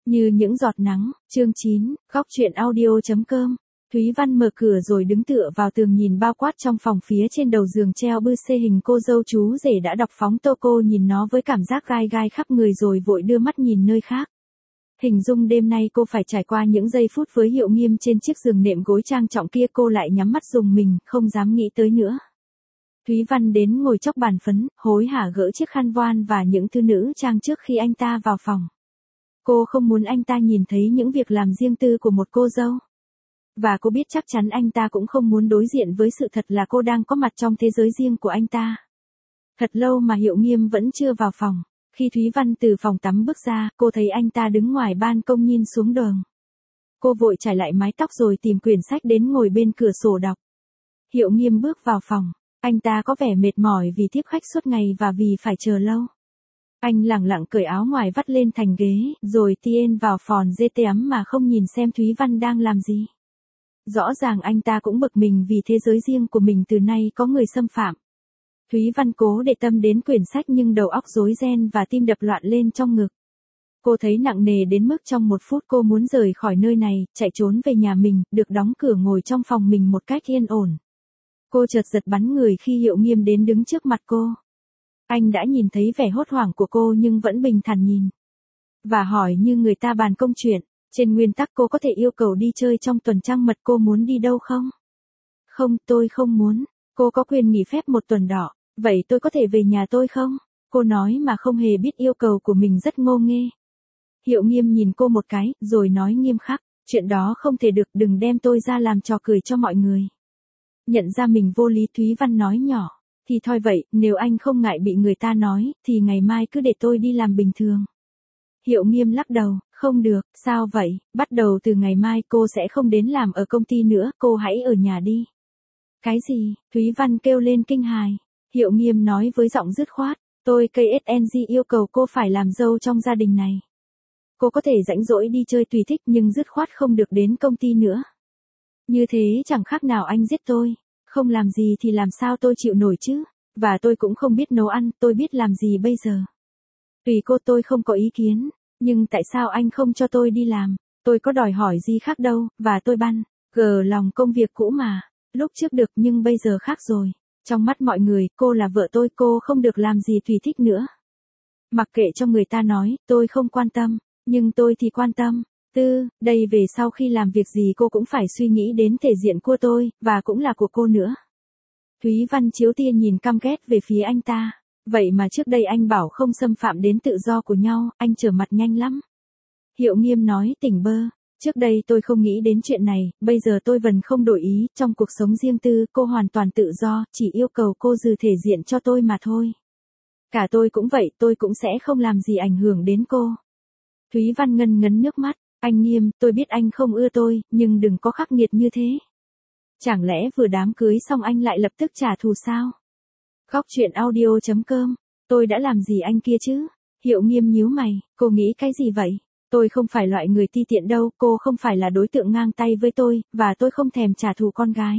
Như những giọt nắng, chương 9, góc truyện audio.com. Thúy Văn mở cửa rồi đứng tựa vào tường nhìn bao quát trong phòng, phía trên đầu giường treo bư xê hình cô dâu chú rể đã đọc phóng tô. Cô nhìn nó với cảm giác gai gai khắp người rồi vội đưa mắt nhìn nơi khác. Hình dung đêm nay cô phải trải qua những giây phút với Hiệu Nghiêm trên chiếc giường nệm gối trang trọng kia, cô lại nhắm mắt rùng mình, không dám nghĩ tới nữa. Thúy Văn đến ngồi chóc bàn phấn, hối hả gỡ chiếc khăn voan và những thứ nữ trang trước khi anh ta vào phòng. Cô không muốn anh ta nhìn thấy những việc làm riêng tư của một cô dâu. Và cô biết chắc chắn anh ta cũng không muốn đối diện với sự thật là cô đang có mặt trong thế giới riêng của anh ta. Thật lâu mà Hiệu Nghiêm vẫn chưa vào phòng. Khi Thúy Văn từ phòng tắm bước ra, cô thấy anh ta đứng ngoài ban công nhìn xuống đường. Cô vội chải lại mái tóc rồi tìm quyển sách đến ngồi bên cửa sổ đọc. Hiệu Nghiêm bước vào phòng. Anh ta có vẻ mệt mỏi vì tiếp khách suốt ngày và vì phải chờ lâu. Anh lẳng lặng cởi áo ngoài vắt lên thành ghế, rồi tiên vào phòng tắm mà không nhìn xem Thúy Văn đang làm gì. Rõ ràng anh ta cũng bực mình vì thế giới riêng của mình từ nay có người xâm phạm. Thúy Văn cố để tâm đến quyển sách nhưng đầu óc rối ren và tim đập loạn lên trong ngực. Cô thấy nặng nề đến mức trong một phút cô muốn rời khỏi nơi này, chạy trốn về nhà mình, được đóng cửa ngồi trong phòng mình một cách yên ổn. Cô chợt giật bắn người khi Hiệu Nghiêm đến đứng trước mặt cô. Anh đã nhìn thấy vẻ hốt hoảng của cô nhưng vẫn bình thản nhìn. Và hỏi như người ta bàn công chuyện, trên nguyên tắc cô có thể yêu cầu đi chơi trong tuần trăng mật, cô muốn đi đâu không? Không, tôi không muốn. Cô có quyền nghỉ phép một tuần đỏ, vậy tôi có thể về nhà tôi không? Cô nói mà không hề biết yêu cầu của mình rất ngô nghê. Hiệu Nghiêm nhìn cô một cái, rồi nói nghiêm khắc, chuyện đó không thể được, đừng đem tôi ra làm trò cười cho mọi người. Nhận ra mình vô lý, Thúy Văn nói nhỏ, thì thôi vậy, nếu anh không ngại bị người ta nói, thì ngày mai cứ để tôi đi làm bình thường. Hiệu Nghiêm lắc đầu, không được, sao vậy, bắt đầu từ ngày mai cô sẽ không đến làm ở công ty nữa, cô hãy ở nhà đi. Cái gì? Thúy Văn kêu lên kinh hài. Hiệu Nghiêm nói với giọng dứt khoát, tôi KSNG yêu cầu cô phải làm dâu trong gia đình này. Cô có thể rảnh rỗi đi chơi tùy thích nhưng dứt khoát không được đến công ty nữa. Như thế chẳng khác nào anh giết tôi. Không làm gì thì làm sao tôi chịu nổi chứ, và tôi cũng không biết nấu ăn, tôi biết làm gì bây giờ. Tùy cô, tôi không có ý kiến, nhưng tại sao anh không cho tôi đi làm, tôi có đòi hỏi gì khác đâu, và tôi gờ lòng công việc cũ mà, lúc trước được nhưng bây giờ khác rồi. Trong mắt mọi người, cô là vợ tôi, cô không được làm gì tùy thích nữa. Mặc kệ cho người ta nói, tôi không quan tâm, nhưng tôi thì quan tâm. Đây về sau khi làm việc gì cô cũng phải suy nghĩ đến thể diện của tôi, và cũng là của cô nữa. Thúy Văn chiếu tia nhìn căm ghét về phía anh ta. Vậy mà trước đây anh bảo không xâm phạm đến tự do của nhau, anh trở mặt nhanh lắm. Hiệu Nghiêm nói tỉnh bơ, trước đây tôi không nghĩ đến chuyện này, bây giờ tôi vẫn không đổi ý, trong cuộc sống riêng tư, cô hoàn toàn tự do, chỉ yêu cầu cô giữ thể diện cho tôi mà thôi. Cả tôi cũng vậy, tôi cũng sẽ không làm gì ảnh hưởng đến cô. Thúy Văn ngân ngấn nước mắt. Anh Nghiêm, tôi biết anh không ưa tôi, nhưng đừng có khắc nghiệt như thế. Chẳng lẽ vừa đám cưới xong anh lại lập tức trả thù sao? Góc truyện audio.com, tôi đã làm gì anh kia chứ? Hiệu Nghiêm nhíu mày, cô nghĩ cái gì vậy? Tôi không phải loại người ti tiện đâu, cô không phải là đối tượng ngang tay với tôi, và tôi không thèm trả thù con gái.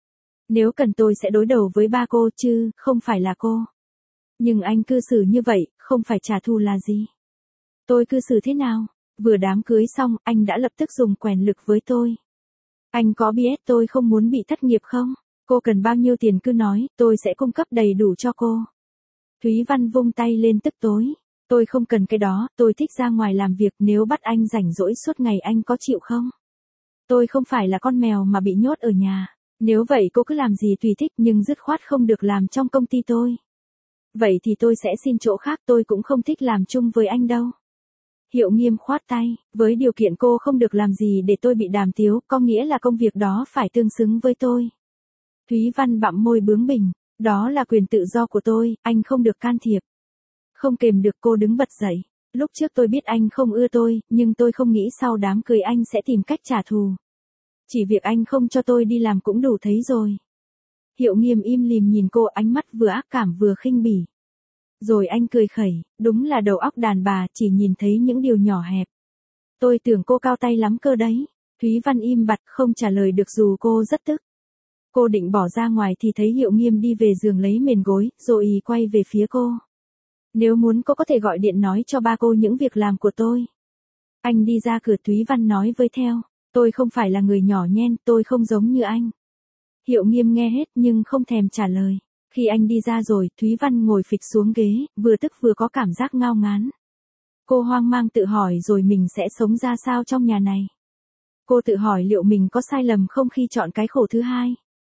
Nếu cần tôi sẽ đối đầu với ba cô chứ, không phải là cô. Nhưng anh cư xử như vậy, không phải trả thù là gì? Tôi cư xử thế nào? Vừa đám cưới xong, anh đã lập tức dùng quyền lực với tôi. Anh có biết tôi không muốn bị thất nghiệp không? Cô cần bao nhiêu tiền cứ nói, tôi sẽ cung cấp đầy đủ cho cô. Thúy Văn vung tay lên tức tối. Tôi không cần cái đó, tôi thích ra ngoài làm việc, nếu bắt anh rảnh rỗi suốt ngày anh có chịu không? Tôi không phải là con mèo mà bị nhốt ở nhà. Nếu vậy cô cứ làm gì tùy thích nhưng dứt khoát không được làm trong công ty tôi. Vậy thì tôi sẽ xin chỗ khác, tôi cũng không thích làm chung với anh đâu. Hiệu Nghiêm khoát tay, với điều kiện cô không được làm gì để tôi bị đàm tiếu, có nghĩa là công việc đó phải tương xứng với tôi. Thúy Văn bặm môi bướng bỉnh, đó là quyền tự do của tôi, anh không được can thiệp. Không kềm được cô đứng bật dậy, lúc trước tôi biết anh không ưa tôi, nhưng tôi không nghĩ sau đám cưới anh sẽ tìm cách trả thù. Chỉ việc anh không cho tôi đi làm cũng đủ thấy rồi. Hiệu Nghiêm im lìm nhìn cô, ánh mắt vừa ác cảm vừa khinh bỉ. Rồi anh cười khẩy, đúng là đầu óc đàn bà, chỉ nhìn thấy những điều nhỏ hẹp. Tôi tưởng cô cao tay lắm cơ đấy. Thúy Văn im bặt không trả lời được dù cô rất tức. Cô định bỏ ra ngoài thì thấy Hiệu Nghiêm đi về giường lấy mền gối, rồi quay về phía cô. Nếu muốn cô có thể gọi điện nói cho ba cô những việc làm của tôi. Anh đi ra cửa, Thúy Văn nói với theo. Tôi không phải là người nhỏ nhen, tôi không giống như anh. Hiệu Nghiêm nghe hết nhưng không thèm trả lời. Khi anh đi ra rồi, Thúy Văn ngồi phịch xuống ghế, vừa tức vừa có cảm giác ngao ngán. Cô hoang mang tự hỏi rồi mình sẽ sống ra sao trong nhà này. Cô tự hỏi liệu mình có sai lầm không khi chọn cái khổ thứ hai.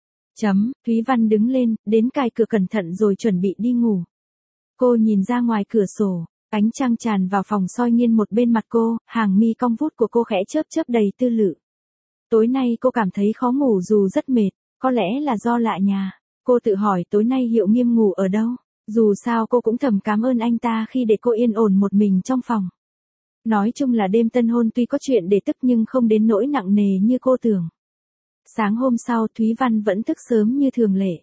Thúy Văn đứng lên, đến cài cửa cẩn thận rồi chuẩn bị đi ngủ. Cô nhìn ra ngoài cửa sổ, ánh trăng tràn vào phòng soi nghiêng một bên mặt cô, hàng mi cong vút của cô khẽ chớp chớp đầy tư lự. Tối nay cô cảm thấy khó ngủ dù rất mệt, có lẽ là do lạ nhà. Cô tự hỏi tối nay Hiệu Nghiêm ngủ ở đâu. Dù sao cô cũng thầm cảm ơn anh ta khi để cô yên ổn một mình trong phòng. Nói chung là đêm tân hôn tuy có chuyện để tức nhưng không đến nỗi nặng nề như cô tưởng. Sáng hôm sau Thúy Văn vẫn thức sớm như thường lệ.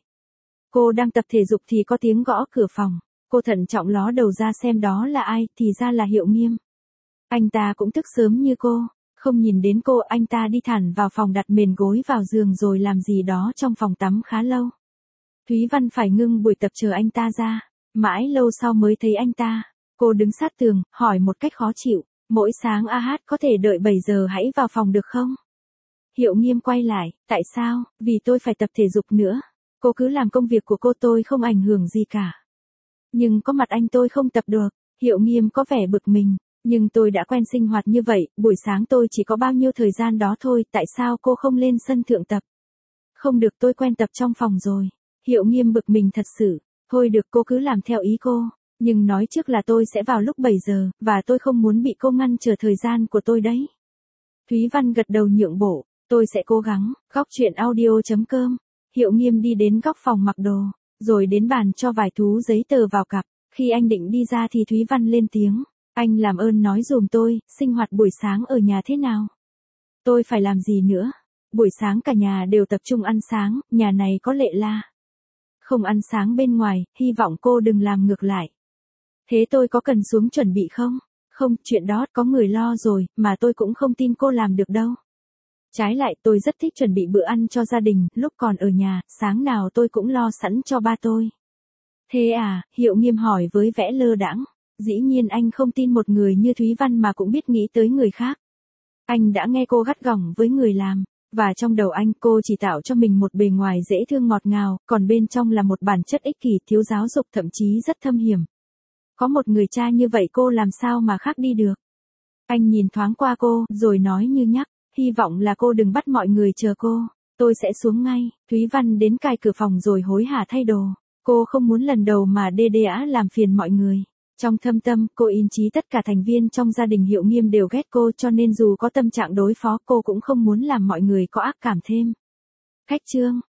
Cô đang tập thể dục thì có tiếng gõ cửa phòng. Cô thận trọng ló đầu ra xem đó là ai, thì ra là Hiệu Nghiêm. Anh ta cũng thức sớm như cô. Không nhìn đến cô, anh ta đi thẳng vào phòng đặt mền gối vào giường rồi làm gì đó trong phòng tắm khá lâu. Thúy Văn phải ngưng buổi tập chờ anh ta ra. Mãi lâu sau mới thấy anh ta. Cô đứng sát tường, hỏi một cách khó chịu. Mỗi sáng có thể đợi 7 giờ hãy vào phòng được không? Hiệu Nghiêm quay lại, tại sao? Vì tôi phải tập thể dục nữa. Cô cứ làm công việc của cô, tôi không ảnh hưởng gì cả. Nhưng có mặt anh tôi không tập được. Hiệu Nghiêm có vẻ bực mình. Nhưng tôi đã quen sinh hoạt như vậy, buổi sáng tôi chỉ có bao nhiêu thời gian đó thôi, tại sao cô không lên sân thượng tập? Không được, tôi quen tập trong phòng rồi. Hiệu Nghiêm bực mình thật sự. Thôi được, cô cứ làm theo ý cô. Nhưng nói trước là tôi sẽ vào lúc 7 giờ, và tôi không muốn bị cô ngăn trở thời gian của tôi đấy. Thúy Văn gật đầu nhượng bộ. Tôi sẽ cố gắng. Góc chuyện audio.com. Hiệu Nghiêm đi đến góc phòng mặc đồ, rồi đến bàn cho vài thú giấy tờ vào cặp. Khi anh định đi ra thì Thúy Văn lên tiếng. Anh làm ơn nói dùm tôi, sinh hoạt buổi sáng ở nhà thế nào? Tôi phải làm gì nữa? Buổi sáng cả nhà đều tập trung ăn sáng, nhà này có lệ là không ăn sáng bên ngoài, hy vọng cô đừng làm ngược lại. Thế tôi có cần xuống chuẩn bị không? Không, chuyện đó có người lo rồi, mà tôi cũng không tin cô làm được đâu. Trái lại, tôi rất thích chuẩn bị bữa ăn cho gia đình, lúc còn ở nhà, sáng nào tôi cũng lo sẵn cho ba tôi. Thế à? Hiệu Nghiêm hỏi với vẻ lơ đãng. Dĩ nhiên anh không tin một người như Thúy Văn mà cũng biết nghĩ tới người khác. Anh đã nghe cô gắt gỏng với người làm, và trong đầu anh cô chỉ tạo cho mình một bề ngoài dễ thương ngọt ngào, còn bên trong là một bản chất ích kỷ, thiếu giáo dục, thậm chí rất thâm hiểm. Có một người cha như vậy cô làm sao mà khác đi được. Anh nhìn thoáng qua cô, rồi nói như nhắc, hy vọng là cô đừng bắt mọi người chờ cô, tôi sẽ xuống ngay. Thúy Văn đến cài cửa phòng rồi hối hả thay đồ. Cô không muốn lần đầu mà làm phiền mọi người. Trong thâm tâm, cô yên chí tất cả thành viên trong gia đình Hiệu Nghiêm đều ghét cô, cho nên dù có tâm trạng đối phó cô cũng không muốn làm mọi người có ác cảm thêm. Khách chương